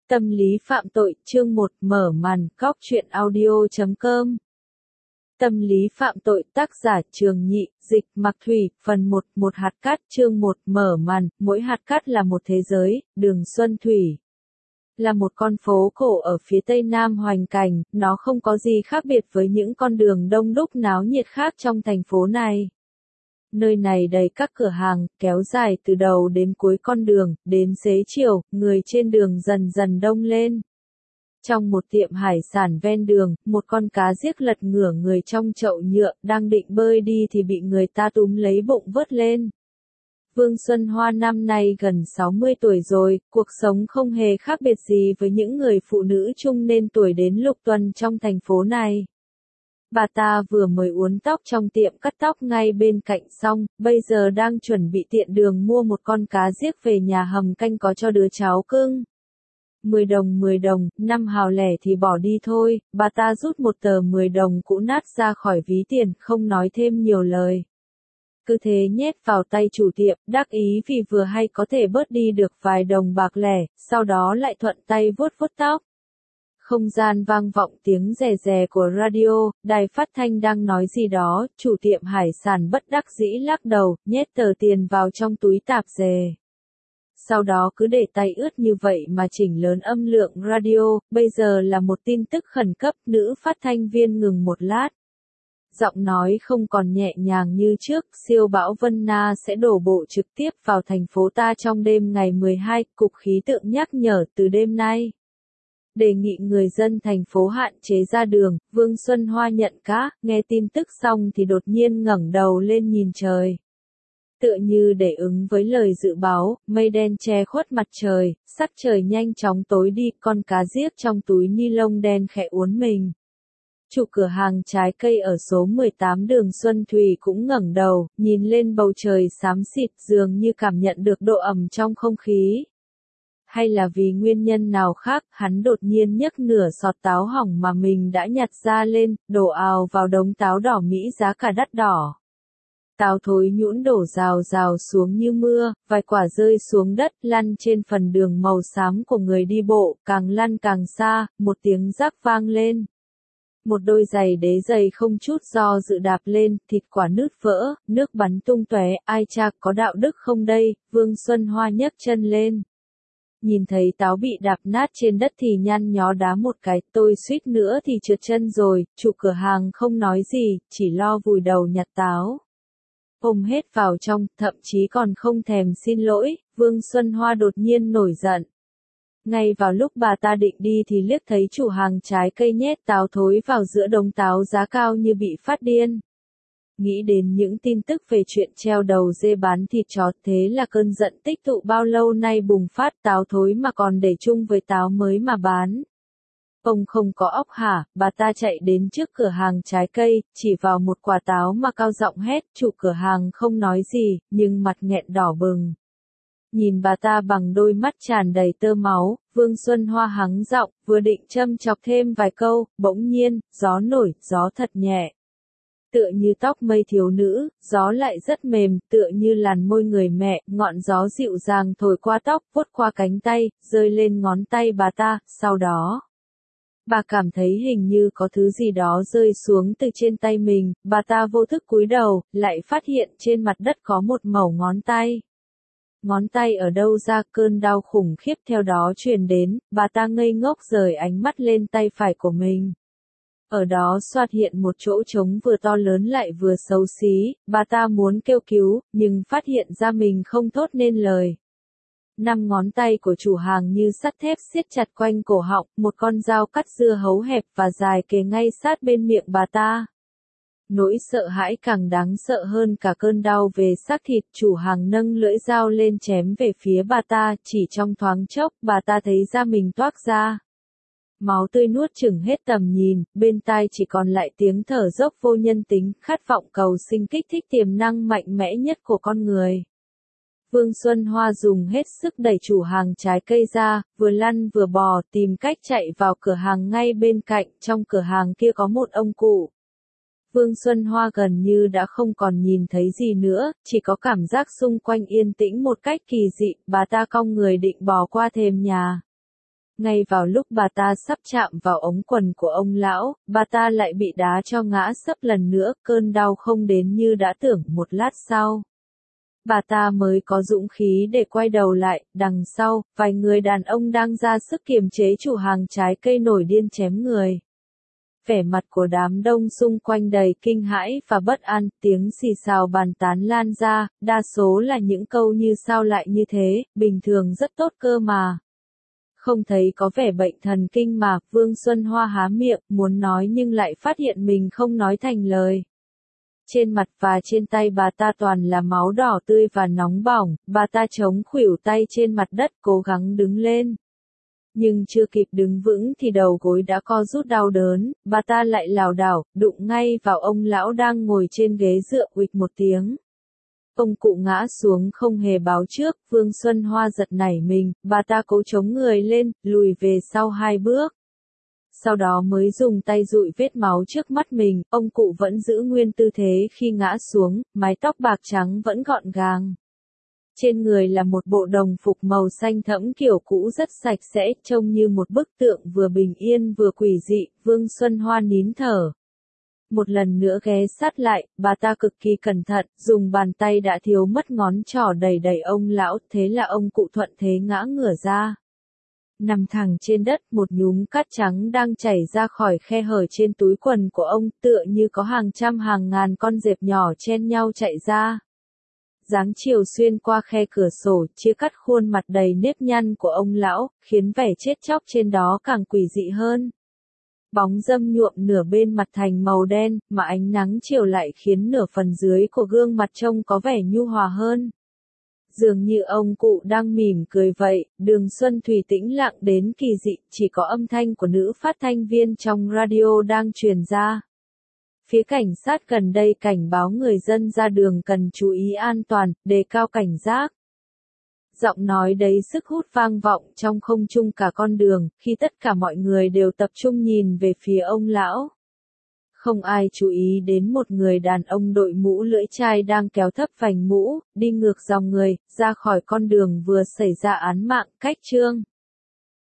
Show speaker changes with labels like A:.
A: Tâm lý phạm tội, chương 1, mở màn, cóc truyện audio.com. Tâm lý phạm tội, tác giả Trường Nhị, dịch Mặc Thủy, phần 1, một hạt cát, chương 1, mở màn, mỗi hạt cát là một thế giới, đường Xuân Thủy. Là một con phố cổ ở phía tây nam Hoành Cảnh, nó không có gì khác biệt với những con đường đông đúc náo nhiệt khác trong thành phố này. Nơi này đầy các cửa hàng, kéo dài từ đầu đến cuối con đường, đến xế chiều, người trên đường dần dần đông lên. Trong một tiệm hải sản ven đường, một con cá giếc lật ngửa người trong chậu nhựa, đang định bơi đi thì bị người ta túm lấy bụng vớt lên. Vương Xuân Hoa năm nay gần 60 tuổi rồi, cuộc sống không hề khác biệt gì với những người phụ nữ trung niên tuổi đến lục tuần trong thành phố này. Bà ta vừa mới uốn tóc trong tiệm cắt tóc ngay bên cạnh xong, bây giờ đang chuẩn bị tiện đường mua một con cá giếc về nhà hầm canh có cho đứa cháu cưng. 10 đồng, 5 hào lẻ thì bỏ đi thôi, bà ta rút một tờ 10 đồng cũ nát ra khỏi ví tiền, không nói thêm nhiều lời. Cứ thế nhét vào tay chủ tiệm, đắc ý vì vừa hay có thể bớt đi được vài đồng bạc lẻ, sau đó lại thuận tay vuốt vuốt tóc. Không gian vang vọng tiếng rè rè của radio, đài phát thanh đang nói gì đó, chủ tiệm hải sản bất đắc dĩ lắc đầu, nhét tờ tiền vào trong túi tạp dề. Sau đó cứ để tay ướt như vậy mà chỉnh lớn âm lượng radio, bây giờ là một tin tức khẩn cấp, nữ phát thanh viên ngừng một lát. Giọng nói không còn nhẹ nhàng như trước, siêu bão Vân Na sẽ đổ bộ trực tiếp vào thành phố ta trong đêm ngày 12, Cục Khí tượng nhắc nhở từ đêm nay. Đề nghị người dân thành phố hạn chế ra đường, Vương Xuân Hoa nhận cá, nghe tin tức xong thì đột nhiên ngẩng đầu lên nhìn trời. Tựa như để ứng với lời dự báo, mây đen che khuất mặt trời, sắc trời nhanh chóng tối đi, con cá giếc trong túi ni lông đen khẽ uốn mình. Chủ cửa hàng trái cây ở số 18 đường Xuân Thủy cũng ngẩng đầu, nhìn lên bầu trời xám xịt dường như cảm nhận được độ ẩm trong không khí. Hay là vì nguyên nhân nào khác, hắn đột nhiên nhấc nửa sọt táo hỏng mà mình đã nhặt ra lên, đổ ào vào đống táo đỏ Mỹ giá cả đắt đỏ. Táo thối nhũn đổ rào rào xuống như mưa, vài quả rơi xuống đất, lăn trên phần đường màu xám của người đi bộ, càng lăn càng xa, một tiếng rắc vang lên. Một đôi giày đế dày không chút do dự đạp lên, thịt quả nứt vỡ, nước bắn tung tóe, ai cha có đạo đức không đây, Vương Xuân Hoa nhấc chân lên. Nhìn thấy táo bị đạp nát trên đất thì nhăn nhó đá một cái, tôi suýt nữa thì trượt chân rồi, chủ cửa hàng không nói gì, chỉ lo vùi đầu nhặt táo. Ôm hết vào trong, thậm chí còn không thèm xin lỗi, Vương Xuân Hoa đột nhiên nổi giận. Ngay vào lúc bà ta định đi thì liếc thấy chủ hàng trái cây nhét táo thối vào giữa đống táo giá cao như bị phát điên. Nghĩ đến những tin tức về chuyện treo đầu dê bán thịt chó, thế là cơn giận tích tụ bao lâu nay bùng phát, táo thối mà còn để chung với táo mới mà bán. Ông không có óc hả? Bà ta chạy đến trước cửa hàng trái cây, chỉ vào một quả táo mà cao giọng hét, chủ cửa hàng không nói gì, nhưng mặt nghẹn đỏ bừng. Nhìn bà ta bằng đôi mắt tràn đầy tơ máu, Vương Xuân Hoa hắng giọng, vừa định châm chọc thêm vài câu, bỗng nhiên, gió nổi, gió thật nhẹ. Tựa như tóc mây thiếu nữ, gió lại rất mềm, tựa như làn môi người mẹ, ngọn gió dịu dàng thổi qua tóc, vuốt qua cánh tay, rơi lên ngón tay bà ta, sau đó. Bà cảm thấy hình như có thứ gì đó rơi xuống từ trên tay mình, bà ta vô thức cúi đầu, lại phát hiện trên mặt đất có một mẩu ngón tay. Ngón tay ở đâu ra, cơn đau khủng khiếp theo đó truyền đến, bà ta ngây ngốc rời ánh mắt lên tay phải của mình. Ở đó xuất hiện một chỗ trống vừa to lớn lại vừa xấu xí, bà ta muốn kêu cứu, nhưng phát hiện ra mình không thốt nên lời. 5 ngón tay của chủ hàng như sắt thép siết chặt quanh cổ họng, một con dao cắt dưa hấu hẹp và dài kề ngay sát bên miệng bà ta. Nỗi sợ hãi càng đáng sợ hơn cả cơn đau về xác thịt, chủ hàng nâng lưỡi dao lên chém về phía bà ta, chỉ trong thoáng chốc, bà ta thấy da mình toác ra. Máu tươi nuốt chửng hết tầm nhìn, bên tai chỉ còn lại tiếng thở dốc vô nhân tính, khát vọng cầu sinh kích thích tiềm năng mạnh mẽ nhất của con người. Vương Xuân Hoa dùng hết sức đẩy chủ hàng trái cây ra, vừa lăn vừa bò, tìm cách chạy vào cửa hàng ngay bên cạnh, trong cửa hàng kia có một ông cụ. Vương Xuân Hoa gần như đã không còn nhìn thấy gì nữa, chỉ có cảm giác xung quanh yên tĩnh một cách kỳ dị, bà ta cong người định bò qua thềm nhà. Ngay vào lúc bà ta sắp chạm vào ống quần của ông lão, bà ta lại bị đá cho ngã sấp lần nữa, cơn đau không đến như đã tưởng. Một lát sau, bà ta mới có dũng khí để quay đầu lại, đằng sau, vài người đàn ông đang ra sức kiềm chế chủ hàng trái cây nổi điên chém người. Vẻ mặt của đám đông xung quanh đầy kinh hãi và bất an, tiếng xì xào bàn tán lan ra, đa số là những câu như sao lại như thế, bình thường rất tốt cơ mà. Không thấy có vẻ bệnh thần kinh mà. Vương Xuân Hoa há miệng, muốn nói nhưng lại phát hiện mình không nói thành lời. Trên mặt và trên tay bà ta toàn là máu đỏ tươi và nóng bỏng, bà ta chống khuỷu tay trên mặt đất cố gắng đứng lên. Nhưng chưa kịp đứng vững thì đầu gối đã co rút đau đớn, bà ta lại lảo đảo, đụng ngay vào ông lão đang ngồi trên ghế dựa, uịch một tiếng. Ông cụ ngã xuống không hề báo trước. Vương Xuân Hoa giật nảy mình, bà ta cố chống người lên, lùi về sau 2 bước. Sau đó mới dùng tay dụi vết máu trước mắt mình. Ông cụ vẫn giữ nguyên tư thế khi ngã xuống, mái tóc bạc trắng vẫn gọn gàng. Trên người là một bộ đồng phục màu xanh thẫm kiểu cũ rất sạch sẽ, trông như một bức tượng vừa bình yên vừa quỷ dị. Vương Xuân Hoa nín thở. Một lần nữa ghé sát lại, bà ta cực kỳ cẩn thận, dùng bàn tay đã thiếu mất ngón trỏ đẩy đẩy ông lão, thế là ông cụ thuận thế ngã ngửa ra. Nằm thẳng trên đất, một nhúm cát trắng đang chảy ra khỏi khe hở trên túi quần của ông, tựa như có hàng trăm hàng ngàn con dẹp nhỏ chen nhau chạy ra. Dáng chiều xuyên qua khe cửa sổ, chia cắt khuôn mặt đầy nếp nhăn của ông lão, khiến vẻ chết chóc trên đó càng quỷ dị hơn. Bóng râm nhuộm nửa bên mặt thành màu đen, mà ánh nắng chiều lại khiến nửa phần dưới của gương mặt trông có vẻ nhu hòa hơn. Dường như ông cụ đang mỉm cười vậy. Đường Xuân Thủy tĩnh lặng đến kỳ dị, chỉ có âm thanh của nữ phát thanh viên trong radio đang truyền ra. Phía cảnh sát gần đây cảnh báo người dân ra đường cần chú ý an toàn, đề cao cảnh giác. Giọng nói đầy sức hút vang vọng trong không trung cả con đường, khi tất cả mọi người đều tập trung nhìn về phía ông lão. Không ai chú ý đến một người đàn ông đội mũ lưỡi chai đang kéo thấp vành mũ, đi ngược dòng người, ra khỏi con đường vừa xảy ra án mạng. Cách chương